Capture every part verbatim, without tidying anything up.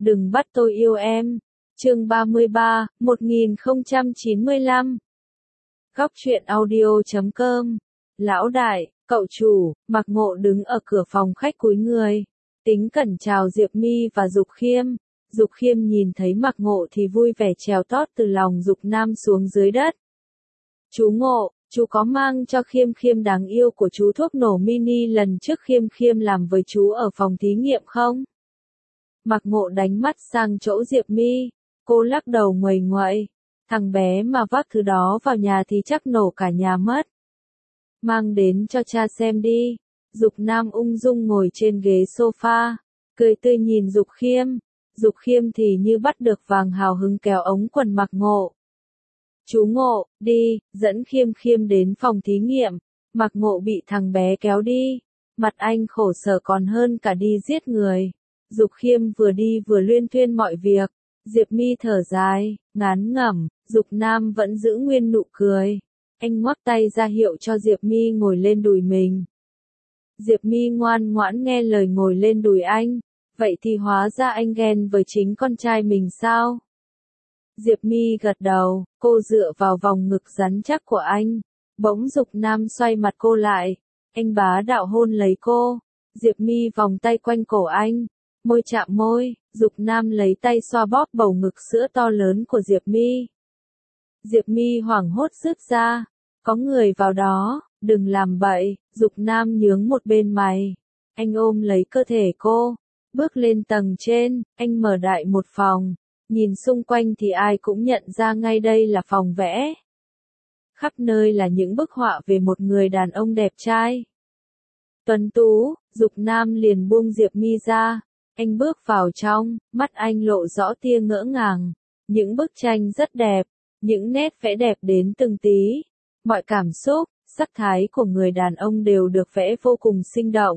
đừng bắt tôi yêu em. Chương ba mươi ba, một nghìn không trăm chín mươi lăm. Góc truyện audio chấm com. Lão đại, cậu chủ. Mạc Ngộ đứng ở cửa phòng khách cúi người. Tính cẩn chào Diệp Mi và Dục Khiêm. Dục Khiêm nhìn thấy Mạc Ngộ thì vui vẻ trèo tót từ lòng Dục Nam xuống dưới đất. Chú Ngộ, chú có mang cho Khiêm Khiêm đáng yêu của chú thuốc nổ mini lần trước Khiêm Khiêm làm với chú ở phòng thí nghiệm không? Mạc Ngộ đánh mắt sang chỗ Diệp Mi. Cô lắc đầu nguầy nguậy. Thằng bé mà vác thứ đó vào nhà thì chắc nổ cả nhà mất. Mang đến cho cha xem đi. Dục Nam ung dung ngồi trên ghế sofa, cười tươi nhìn Dục Khiêm. Dục Khiêm thì như bắt được vàng hào hứng kéo ống quần Mạc Ngộ. Chú Ngộ, đi, dẫn Khiêm Khiêm đến phòng thí nghiệm. Mạc Ngộ bị thằng bé kéo đi. Mặt anh khổ sở còn hơn cả đi giết người. Dục Khiêm vừa đi vừa luyên thuyên mọi việc. Diệp Mi thở dài, ngán ngẩm. Dục Nam vẫn giữ nguyên nụ cười. Anh ngoắc tay ra hiệu cho Diệp Mi ngồi lên đùi mình. Diệp Mi ngoan ngoãn nghe lời ngồi lên đùi anh. Vậy thì hóa ra anh ghen với chính con trai mình sao? Diệp Mi gật đầu, cô dựa vào vòng ngực rắn chắc của anh. Bỗng Dục Nam xoay mặt cô lại. Anh bá đạo hôn lấy cô. Diệp Mi vòng tay quanh cổ anh. Môi chạm môi, Dục Nam lấy tay xoa bóp bầu ngực sữa to lớn của Diệp Mi. Diệp Mi hoảng hốt rứt ra. Có người vào đó, đừng làm bậy. Dục Nam nhướng một bên mày. Anh ôm lấy cơ thể cô. Bước lên tầng trên, anh mở đại một phòng. Nhìn xung quanh thì ai cũng nhận ra ngay đây là phòng vẽ. Khắp nơi là những bức họa về một người đàn ông đẹp trai. Tuấn tú, Dục Nam liền buông Diệp Mi ra. Anh bước vào trong, mắt anh lộ rõ tia ngỡ ngàng. Những bức tranh rất đẹp, những nét vẽ đẹp đến từng tí. Mọi cảm xúc, sắc thái của người đàn ông đều được vẽ vô cùng sinh động.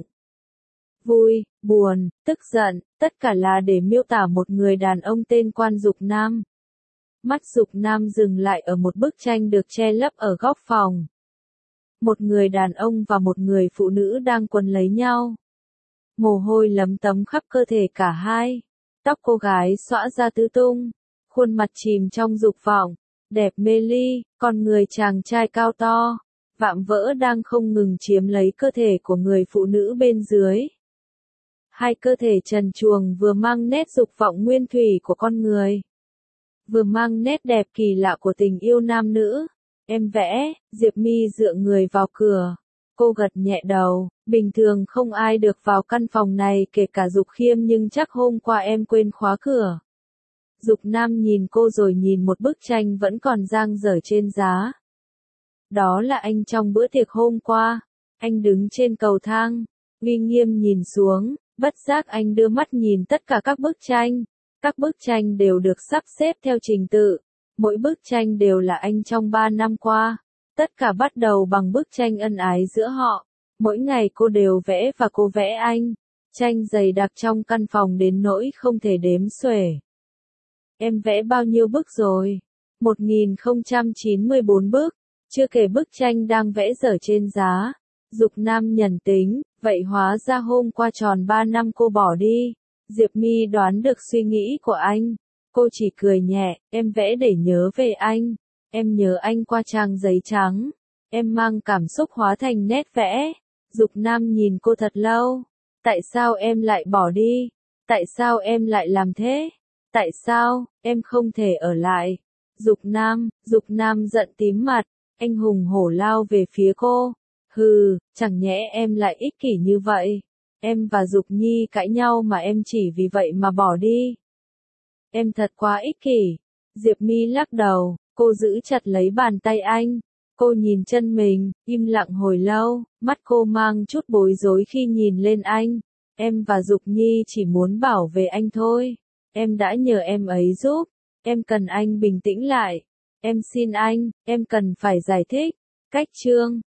Vui, buồn, tức giận, tất cả là để miêu tả một người đàn ông tên Quan Dục Nam. Mắt Dục Nam dừng lại ở một bức tranh được che lấp ở góc phòng. Một người đàn ông và một người phụ nữ đang quấn lấy nhau. Mồ hôi lấm tấm khắp cơ thể cả hai. Tóc cô gái xõa ra tứ tung. Khuôn mặt chìm trong dục vọng. Đẹp mê ly, con người chàng trai cao to. Vạm vỡ đang không ngừng chiếm lấy cơ thể của người phụ nữ bên dưới. Hai cơ thể trần truồng vừa mang nét dục vọng nguyên thủy của con người. Vừa mang nét đẹp kỳ lạ của tình yêu nam nữ. Em vẽ, Diệp Mi dựa người vào cửa. Cô gật nhẹ đầu, bình thường không ai được vào căn phòng này kể cả Dục Khiêm nhưng chắc hôm qua em quên khóa cửa. Dục Nam nhìn cô rồi nhìn một bức tranh vẫn còn dang dở trên giá. Đó là anh trong bữa tiệc hôm qua. Anh đứng trên cầu thang, uy nghiêm nhìn xuống, bất giác anh đưa mắt nhìn tất cả các bức tranh. Các bức tranh đều được sắp xếp theo trình tự. Mỗi bức tranh đều là anh trong ba năm qua. Tất cả bắt đầu bằng bức tranh ân ái giữa họ. Mỗi ngày cô đều vẽ và cô vẽ anh. Tranh dày đặc trong căn phòng đến nỗi không thể đếm xuể. Em vẽ bao nhiêu bức rồi? một nghìn không trăm chín mươi bốn bức. Chưa kể bức tranh đang vẽ dở trên giá. Dục Nam nhẩn tính, vậy hóa ra hôm qua tròn ba năm cô bỏ đi. Diệp Mi đoán được suy nghĩ của anh. Cô chỉ cười nhẹ, em vẽ để nhớ về anh. Em nhớ anh qua trang giấy trắng. Em mang cảm xúc hóa thành nét vẽ. Dục Nam nhìn cô thật lâu. Tại sao em lại bỏ đi? Tại sao em lại làm thế? Tại sao, em không thể ở lại? Dục Nam, Dục Nam giận tím mặt. Anh hùng hổ lao về phía cô. Hừ, chẳng nhẽ em lại ích kỷ như vậy. Em và Dục Nhi cãi nhau mà em chỉ vì vậy mà bỏ đi. Em thật quá ích kỷ. Diệp Mi lắc đầu, cô giữ chặt lấy bàn tay anh. Cô nhìn chân mình, im lặng hồi lâu, mắt cô mang chút bối rối khi nhìn lên anh. Em và Dục Nhi chỉ muốn bảo vệ anh thôi. Em đã nhờ em ấy giúp. Em cần anh bình tĩnh lại. Em xin anh, em cần phải giải thích. Cách chương